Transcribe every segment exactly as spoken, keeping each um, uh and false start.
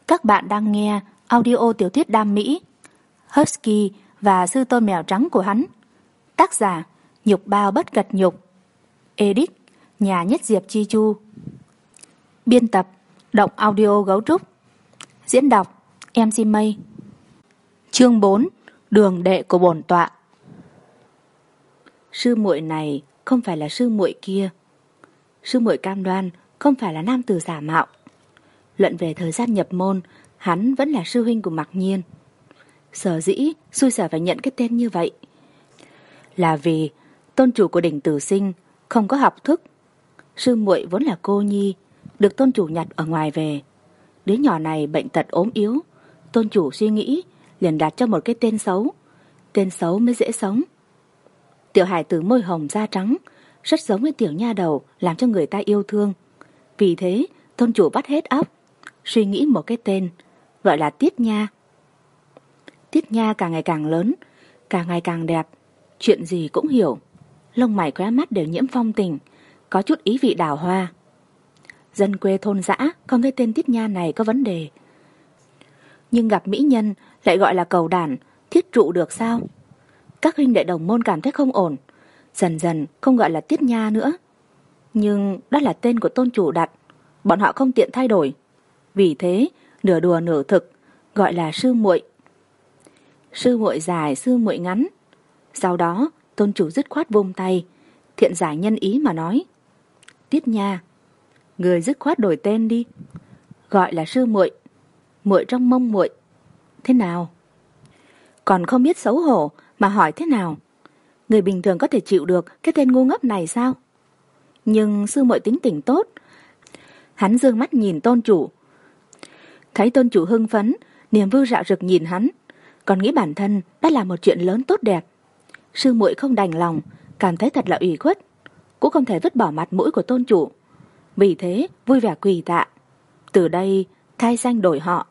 Các bạn đang nghe audio tiểu thuyết đam mỹ Husky và sư tôn mèo trắng của hắn. Tác giả Nhục Bao Bất Cật Nhục. Edit Nhà Nhất Diệp Chi Chu. Biên tập Động Audio Gấu Trúc. Diễn đọc em xê Mây. Chương bốn. Đường đệ của bổn tọa. Sư muội này không phải là sư muội kia. Sư muội cam đoan không phải là nam tử giả mạo. Luận về thời gian nhập môn, hắn vẫn là sư huynh của Mặc Nhiên. Sở dĩ xui xẻo phải nhận cái tên như vậy là vì tôn chủ của đỉnh Tử Sinh không có học thức. Sư muội vốn là cô nhi, được tôn chủ nhặt ở ngoài về. Đứa nhỏ này bệnh tật ốm yếu, tôn chủ suy nghĩ liền đặt cho một cái tên xấu. Tên xấu mới dễ sống. Tiểu hải tử môi hồng da trắng, rất giống với tiểu nha đầu, làm cho người ta yêu thương. Vì thế tôn chủ bắt hết óc, suy nghĩ một cái tên, gọi là Tiết Nha. Tiết Nha càng ngày càng lớn, càng ngày càng đẹp, chuyện gì cũng hiểu. Lông mày khóe mắt đều nhiễm phong tình, có chút ý vị đào hoa. Dân quê thôn dã không thấy tên Tiết Nha này có vấn đề. Nhưng gặp mỹ nhân lại gọi là cầu đản, thiết trụ được sao? Các huynh đệ đồng môn cảm thấy không ổn, dần dần không gọi là Tiết Nha nữa. Nhưng đó là tên của tôn chủ đặt, bọn họ không tiện thay đổi. Vì thế nửa đùa nửa thực gọi là sư muội. Sư muội dài, sư muội ngắn. Sau đó tôn chủ dứt khoát vung tay, thiện giải nhân ý mà nói: Tiết Nha, người dứt khoát đổi tên đi, gọi là sư muội, muội trong mông muội. Thế nào? Còn không biết xấu hổ mà hỏi thế nào? Người bình thường có thể chịu được cái tên ngu ngốc này sao? Nhưng sư muội tính tình tốt. Hắn dương mắt nhìn tôn chủ, thấy tôn chủ hưng phấn, niềm vui rạo rực nhìn hắn, còn nghĩ bản thân đã là một chuyện lớn tốt đẹp. Sư muội không đành lòng, cảm thấy thật là ủy khuất, cũng không thể vứt bỏ mặt mũi của tôn chủ. Vì thế vui vẻ quỳ tạ, từ đây thay danh đổi họ.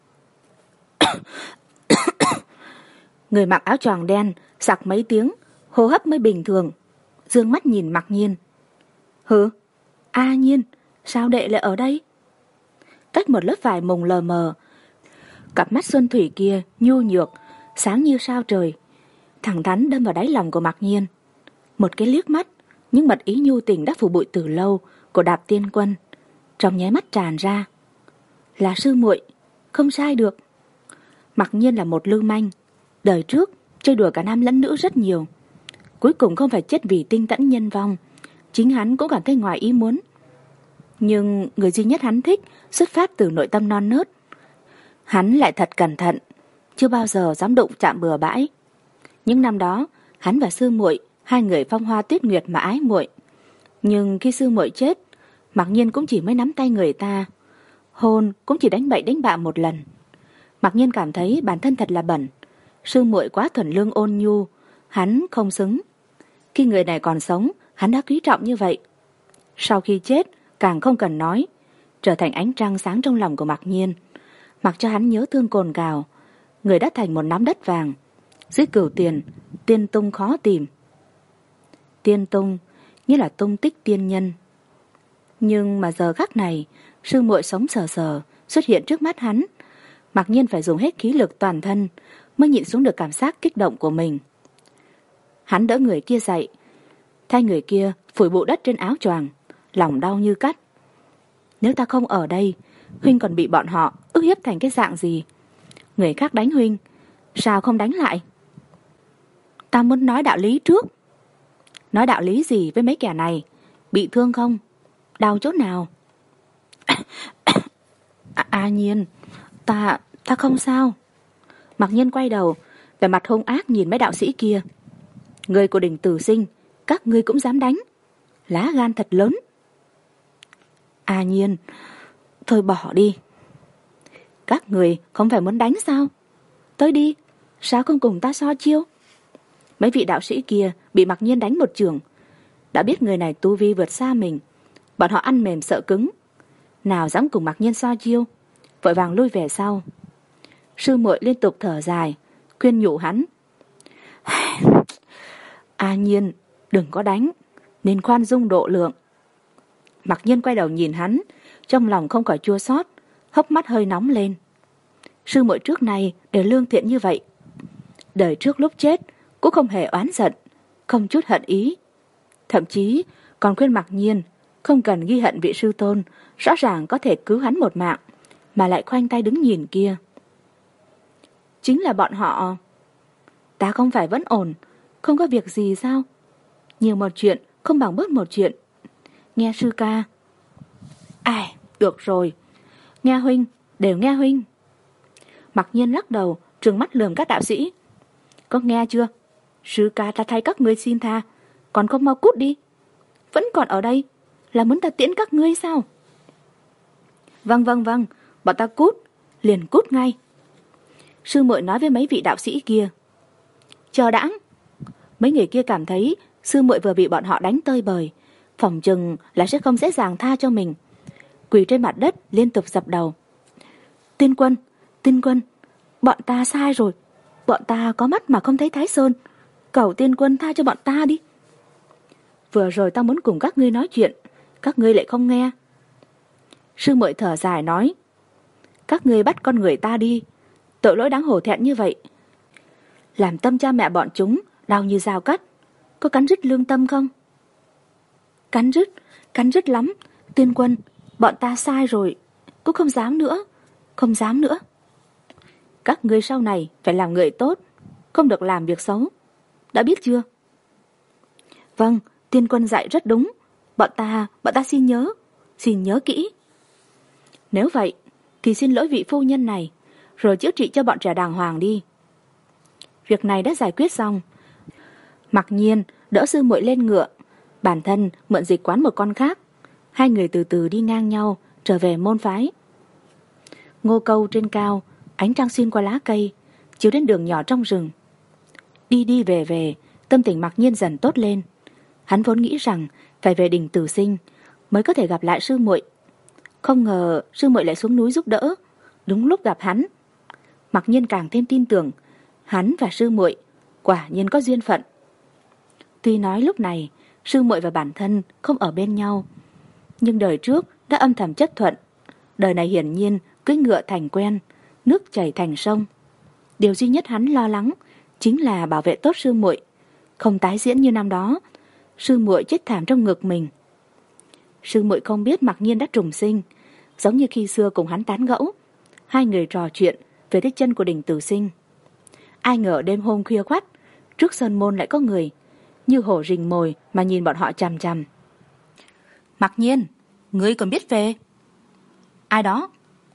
Người mặc áo choàng đen sặc mấy tiếng, hô hấp mới bình thường, dương mắt nhìn Mặc Nhiên. Hứ, A Nhiên, sao đệ lại ở đây? Cách một lớp vải mùng lờ mờ, cặp mắt xuân thủy kia nhu nhược, sáng như sao trời, thẳng thắn đâm vào đáy lòng của Mặc Nhiên. Một cái liếc mắt, những mật ý nhu tình đã phủ bụi từ lâu của Đạp Tiên Quân trong nháy mắt tràn ra. Là sư muội, không sai được. Mặc Nhiên là một lưu manh, đời trước chơi đùa cả nam lẫn nữ rất nhiều, cuối cùng không phải chết vì tinh tẫn nhân vong. Chính hắn cũng cảm thấy ngoài ý muốn. Nhưng người duy nhất hắn thích xuất phát từ nội tâm non nớt. Hắn lại thật cẩn thận, chưa bao giờ dám đụng chạm bừa bãi. Những năm đó hắn và sư muội, hai người phong hoa tuyết nguyệt mà ái muội. Nhưng khi sư muội chết, Mặc Nhiên cũng chỉ mới nắm tay người ta, hôn cũng chỉ đánh bậy đánh bạ một lần. Mặc Nhiên cảm thấy bản thân thật là bẩn. Sư muội quá thuần lương ôn nhu, hắn không xứng. Khi người này còn sống, hắn đã quý trọng như vậy. Sau khi chết, càng không cần nói, trở thành ánh trăng sáng trong lòng của Mặc Nhiên, mặc cho hắn nhớ thương cồn cào. Người đã thành một nắm đất vàng. Dưới cửu tiền, tiên tung khó tìm. Tiên tung như là tung tích tiên nhân. Nhưng mà giờ khắc này, sư muội sống sờ sờ xuất hiện trước mắt hắn. Mặc Nhiên phải dùng hết khí lực toàn thân mới nhịn xuống được cảm giác kích động của mình. Hắn đỡ người kia dậy, thay người kia phủi bụi đất trên áo choàng, lòng đau như cắt. Nếu ta không ở đây, huynh còn bị bọn họ ức hiếp thành cái dạng gì? Người khác đánh huynh, sao không đánh lại? Ta muốn nói đạo lý trước. Nói đạo lý gì với mấy kẻ này? Bị thương không? Đau chỗ nào? A, A Nhiên, ta, ta không sao. Mặc Nhiên quay đầu, vẻ mặt hung ác nhìn mấy đạo sĩ kia. Người của đỉnh Tử Sinh, các ngươi cũng dám đánh, lá gan thật lớn. A Nhiên, thôi bỏ đi. Các người không phải muốn đánh sao? Tới đi, sao không cùng ta so chiêu? Mấy vị đạo sĩ kia bị Mặc Nhiên đánh một chưởng, đã biết người này tu vi vượt xa mình, bọn họ ăn mềm sợ cứng, nào dám cùng Mặc Nhiên so chiêu, vội vàng lui về sau. Sư muội liên tục thở dài, khuyên nhủ hắn. A Nhiên, đừng có đánh, nên khoan dung độ lượng. Mặc Nhiên quay đầu nhìn hắn, trong lòng không khỏi chua xót, hốc mắt hơi nóng lên. sư muội trước này đều lương thiện như vậy. Đời trước lúc chết cũng không hề oán giận, không chút hận ý. Thậm chí còn khuyên Mặc Nhiên không cần ghi hận vị sư tôn rõ ràng có thể cứu hắn một mạng, mà lại khoanh tay đứng nhìn kia. Chính là bọn họ. Ta không phải vẫn ổn, không có việc gì sao? Nhiều một chuyện không bằng bớt một chuyện. Nghe sư ca. Ai, được rồi. Nghe huynh, đều nghe huynh. Mặc Nhiên lắc đầu, trừng mắt lườm các đạo sĩ. Có nghe chưa? Sư ca ta thay các ngươi xin tha, còn không mau cút đi. Vẫn còn ở đây, là muốn ta tiễn các ngươi sao? Vâng vâng vâng, bọn ta cút, liền cút ngay. Sư muội nói với mấy vị đạo sĩ kia. Chờ đãng. Mấy người kia cảm thấy sư muội vừa bị bọn họ đánh tơi bời, phỏng chừng là sẽ không dễ dàng tha cho mình. Quỳ trên mặt đất liên tục dập đầu. Tiên quân, tiên quân, bọn ta sai rồi. Bọn ta có mắt mà không thấy Thái Sơn. Cầu tiên quân tha cho bọn ta đi. Vừa rồi ta muốn cùng các ngươi nói chuyện, các ngươi lại không nghe. Sư muội thở dài nói. Các ngươi bắt con người ta đi, tội lỗi đáng hổ thẹn như vậy, làm tâm cha mẹ bọn chúng đau như dao cắt, có cắn rứt lương tâm không? Cắn rứt, cắn rứt lắm. Tiên quân, bọn ta sai rồi, cũng không dám nữa, không dám nữa. Các ngươi sau này phải làm người tốt, không được làm việc xấu, đã biết chưa? Vâng, tiên quân dạy rất đúng. Bọn ta, bọn ta xin nhớ, xin nhớ kỹ. Nếu vậy thì xin lỗi vị phu nhân này, rồi chữa trị cho bọn trẻ đàng hoàng đi. Việc này đã giải quyết xong. Mặc Nhiên đỡ sư muội lên ngựa, bản thân mượn dịch quán một con khác. Hai người từ từ đi ngang nhau trở về môn phái. Ngô câu trên cao, ánh trăng xuyên qua lá cây, chiếu đến đường nhỏ trong rừng. Đi đi về về, tâm tình Mặc Nhiên dần tốt lên. Hắn vốn nghĩ rằng phải về đỉnh Tử Sinh mới có thể gặp lại sư muội. Không ngờ sư muội lại xuống núi giúp đỡ, đúng lúc gặp hắn. Mặc Nhiên càng thêm tin tưởng hắn và sư muội quả nhiên có duyên phận. Tuy nói lúc này sư muội và bản thân không ở bên nhau, nhưng đời trước đã âm thầm chấp thuận. Đời này hiển nhiên cưỡi ngựa thành quen, nước chảy thành sông. Điều duy nhất hắn lo lắng chính là bảo vệ tốt sư muội, không tái diễn như năm đó sư muội chết thảm trong ngực mình. Sư muội không biết Mặc Nhiên đã trùng sinh, giống như khi xưa cùng hắn tán gẫu, hai người trò chuyện về tích chân của đỉnh Tử Sinh. Ai ngờ đêm hôm khuya khoắt, trước sơn môn lại có người như hổ rình mồi mà nhìn bọn họ chằm chằm. Mặc Nhiên, ngươi còn biết về? Ai đó?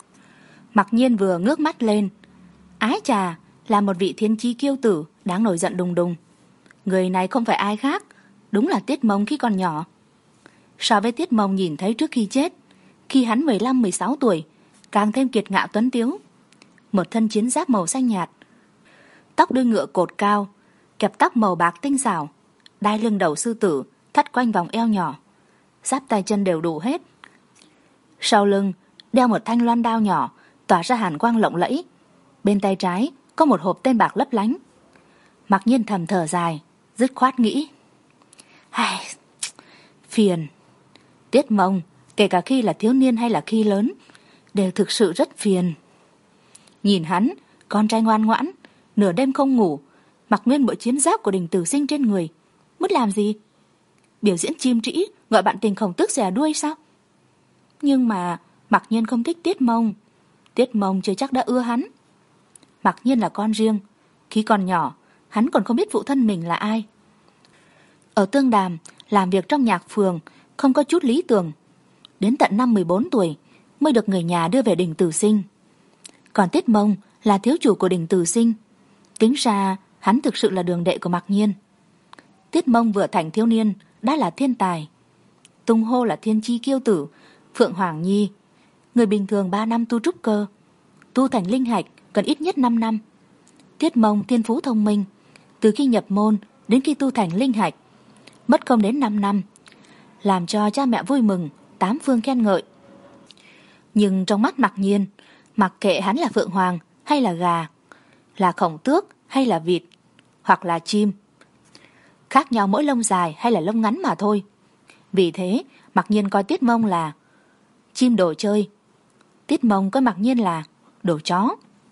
Mặc Nhiên vừa ngước mắt lên, ái chà, là một vị thiên chi kiêu tử đáng nổi giận đùng đùng. Người này không phải ai khác, đúng là Tiết Mông khi còn nhỏ. So với Tiết Mông nhìn thấy trước khi chết, khi hắn mười lăm mười sáu tuổi, càng thêm kiệt ngạo tuấn tiếu. Một thân chiến giáp màu xanh nhạt, tóc đuôi ngựa cột cao, kẹp tóc màu bạc tinh xảo, đai lưng đầu sư tử thắt quanh vòng eo nhỏ, giáp tay chân đều đủ hết. Sau lưng đeo một thanh loan đao nhỏ tỏa ra hàn quang lộng lẫy, bên tay trái có một hộp tên bạc lấp lánh. Mặc Nhiên thầm thở dài, dứt khoát nghĩ, ai, phiền. Tiết Mông, kể cả khi là thiếu niên hay là khi lớn, đều thực sự rất phiền. Nhìn hắn, con trai ngoan ngoãn, nửa đêm không ngủ, mặc nguyên bộ chiến giáp của đỉnh Tử Sinh trên người, muốn làm gì? Biểu diễn chim trĩ, gọi bạn tình khổng tước xẻ đuôi sao? Nhưng mà Mặc Nhiên không thích Tiết Mông. Tiết Mông chưa chắc đã ưa hắn. Mặc Nhiên là con riêng, khi còn nhỏ hắn còn không biết phụ thân mình là ai. Ở Tương Đàm làm việc trong nhạc phường, không có chút lý tưởng. Đến tận năm mười bốn tuổi mới được người nhà đưa về đỉnh Tử Sinh. Còn Tiết Mông là thiếu chủ của đỉnh Tử Sinh, tính ra hắn thực sự là đường đệ của Mặc Nhiên. Tiết Mông vừa thành thiếu niên đã là thiên tài, tung hô là thiên chi kiêu tử, Phượng Hoàng Nhi. Người bình thường ba năm tu trúc cơ, tu thành linh hạch cần ít nhất năm năm. Tiết Mông thiên phú thông minh, từ khi nhập môn đến khi tu thành linh hạch mất không đến năm năm, làm cho cha mẹ vui mừng, tám phương khen ngợi. Nhưng trong mắt Mặc Nhiên, mặc kệ hắn là phượng hoàng hay là gà, là khổng tước hay là vịt, hoặc là chim, khác nhau mỗi lông dài hay là lông ngắn mà thôi. Vì thế Mặc Nhiên coi Tiết Mông là chim đồ chơi, Tiết Mông coi Mặc Nhiên là đồ chó.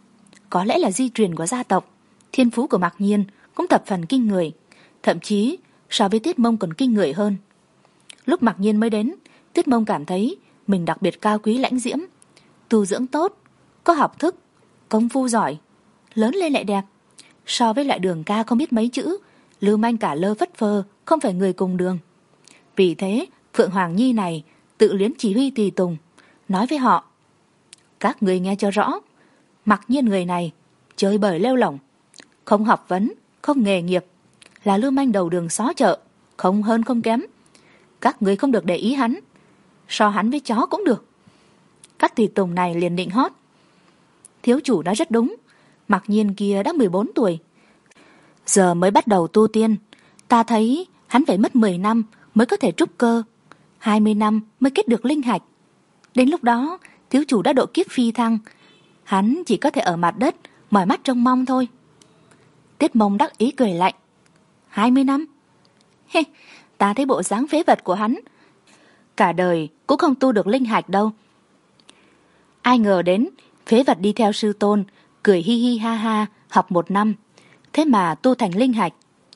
có lẽ là di truyền của gia tộc. Thiên phú của Mạc Nhiên cũng thập phần kinh người, thậm chí so với Tiết Mông còn kinh người hơn. Lúc Mạc Nhiên mới đến, Tiết Mông cảm thấy mình đặc biệt cao quý lãnh diễm, tu dưỡng tốt, có học thức, công phu giỏi, lớn lên lại đẹp. So với loại Đường ca không biết mấy chữ, lưu manh cả lơ phất phơ, không phải người cùng đường. Vì thế Phượng Hoàng Nhi này tự liến chỉ huy tùy tùng, nói với họ: các người nghe cho rõ, Mạc Nhiên người này chơi bời lêu lỏng, không học vấn, không nghề nghiệp, là lưu manh đầu đường xó chợ, không hơn không kém. Các người không được để ý hắn, so hắn với chó cũng được. Các tùy tùng này liền định hót: thiếu chủ nói rất đúng, Mạc Nhiên kia đã mười bốn tuổi, giờ mới bắt đầu tu tiên. Ta thấy hắn phải mất mười năm mới có thể trúc cơ, hai mươi năm mới kết được linh hạch. Đến lúc đó thiếu chủ đã độ kiếp phi thăng, hắn chỉ có thể ở mặt đất mỏi mắt trông mong thôi. Tiết Mông đắc ý cười lạnh: hai mươi năm? Hê, ta thấy bộ dáng phế vật của hắn cả đời cũng không tu được linh hạch đâu. Ai ngờ đến phế vật đi theo sư tôn, cười hi hi ha ha, học một năm, thế mà tu thành linh hạch.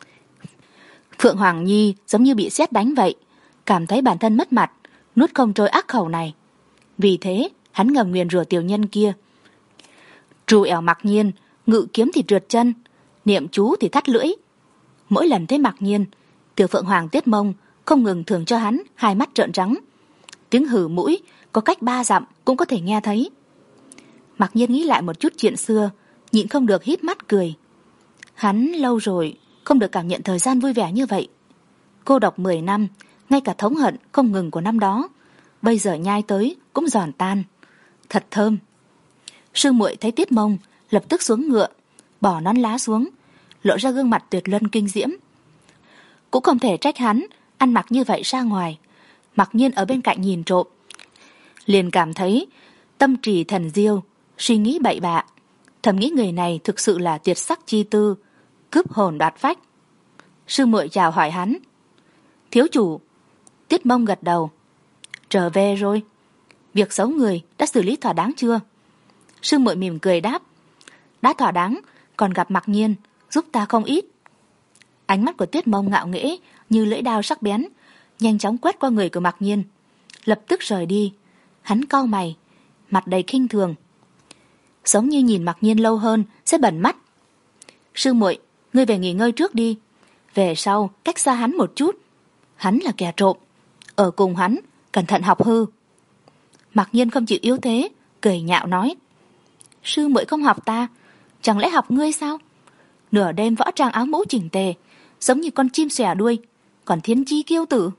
Phượng Hoàng Nhi giống như bị sét đánh vậy, cảm thấy bản thân mất mặt, nuốt không trôi ác khẩu này. Vì thế hắn ngầm nguyền rủa tiểu nhân kia: trù ẻo Mạc Nhiên, ngự kiếm thì trượt chân, niệm chú thì thắt lưỡi. Mỗi lần thấy Mạc Nhiên, tiểu Phượng Hoàng Tiết Mông không ngừng thưởng cho hắn hai mắt trợn trắng, tiếng hử mũi có cách ba dặm cũng có thể nghe thấy. Mạc Nhiên nghĩ lại một chút chuyện xưa, nhịn không được híp mắt cười. Hắn lâu rồi không được cảm nhận thời gian vui vẻ như vậy. Cô độc mười năm, ngay cả thống hận không ngừng của năm đó, bây giờ nhai tới cũng giòn tan, thật thơm. Sư muội thấy Tiết Mông lập tức xuống ngựa, bỏ nón lá xuống, lộ ra gương mặt tuyệt luân kinh diễm. Cũng không thể trách hắn ăn mặc như vậy ra ngoài. Mạc Nhiên ở bên cạnh nhìn trộm, liền cảm thấy tâm trì thần diêu, suy nghĩ bậy bạ, thầm nghĩ người này thực sự là tuyệt sắc chi tư, cướp hồn đoạt phách. Sư muội chào hỏi hắn: thiếu chủ. Tiết Mông gật đầu: trở về rồi, việc xấu người đã xử lý thỏa đáng chưa? Sư muội mỉm cười đáp: đã thỏa đáng, còn gặp Mạc Nhiên giúp ta không ít. Ánh mắt của Tiết Mông ngạo nghễ như lưỡi dao sắc bén, nhanh chóng quét qua người của Mạc Nhiên, lập tức rời đi. Hắn cau mày, mặt đầy khinh thường, giống như nhìn Mạc Nhiên lâu hơn sẽ bẩn mắt. Sư muội, ngươi về nghỉ ngơi trước đi, về sau cách xa hắn một chút. Hắn là kẻ trộm, ở cùng hắn cẩn thận học hư. Mạc Nhiên không chịu yếu thế, cười nhạo nói: sư muội không học ta, chẳng lẽ học ngươi sao? Nửa đêm võ trang áo mũ chỉnh tề, giống như con chim xòe đuôi, còn thiên chi kiêu tử.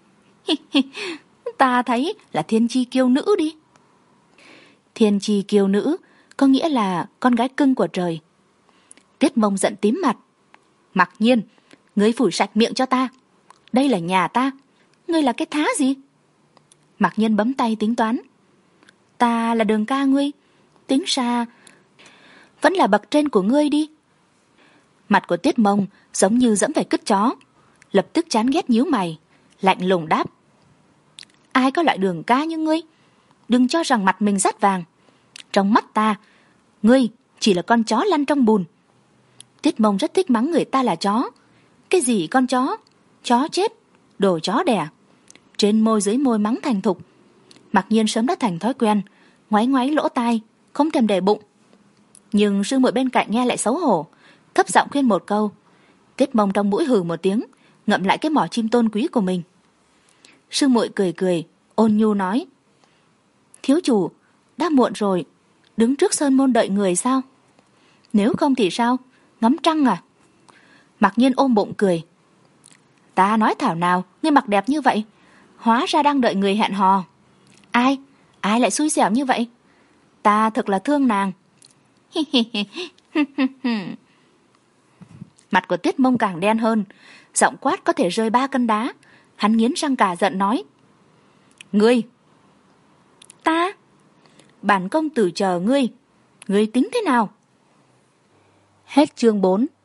Ta thấy là thiên chi kiêu nữ đi. Thiên chi kiêu nữ có nghĩa là con gái cưng của trời. Tiết Mông giận tím mặt: Mạc Nhiên, ngươi phủi sạch miệng cho ta, đây là nhà ta, ngươi là cái thá gì? Mạc Nhiên bấm tay tính toán: ta là Đường ca ngươi, tính ra vẫn là bậc trên của ngươi đi. Mặt của Tiết Mông giống như dẫm phải cứt chó, lập tức chán ghét nhíu mày, lạnh lùng đáp: ai có loại Đường ca như ngươi, đừng cho rằng mặt mình rát vàng. Trong mắt ta, ngươi chỉ là con chó lăn trong bùn. Tiết Mông rất thích mắng người ta là chó. Cái gì con chó, chó chết, đồ chó đẻ. Trên môi dưới môi mắng thành thục. Mạc Nhiên sớm đã thành thói quen, ngoáy ngoáy lỗ tai, không thèm để bụng. Nhưng sư muội bên cạnh nghe lại xấu hổ, thấp giọng khuyên một câu. Tiết Mông trong mũi hừ một tiếng, ngậm lại cái mỏ chim tôn quý của mình. Sư muội cười cười, ôn nhu nói: thiếu chủ, đã muộn rồi, đứng trước sơn môn đợi người sao? Nếu không thì sao, ngắm trăng à? Mạc Nhiên ôm bụng cười: ta nói thảo nào ngươi mặc đẹp như vậy, hóa ra đang đợi người hẹn hò. Ai, ai lại xui xẻo như vậy? Ta thực là thương nàng. Mặt của Tiết Mông càng đen hơn, giọng quát có thể rơi ba cân đá. Hắn nghiến răng cả giận nói: ngươi! Ta! Bản công tử chờ ngươi, ngươi tính thế nào? Hết chương bốn.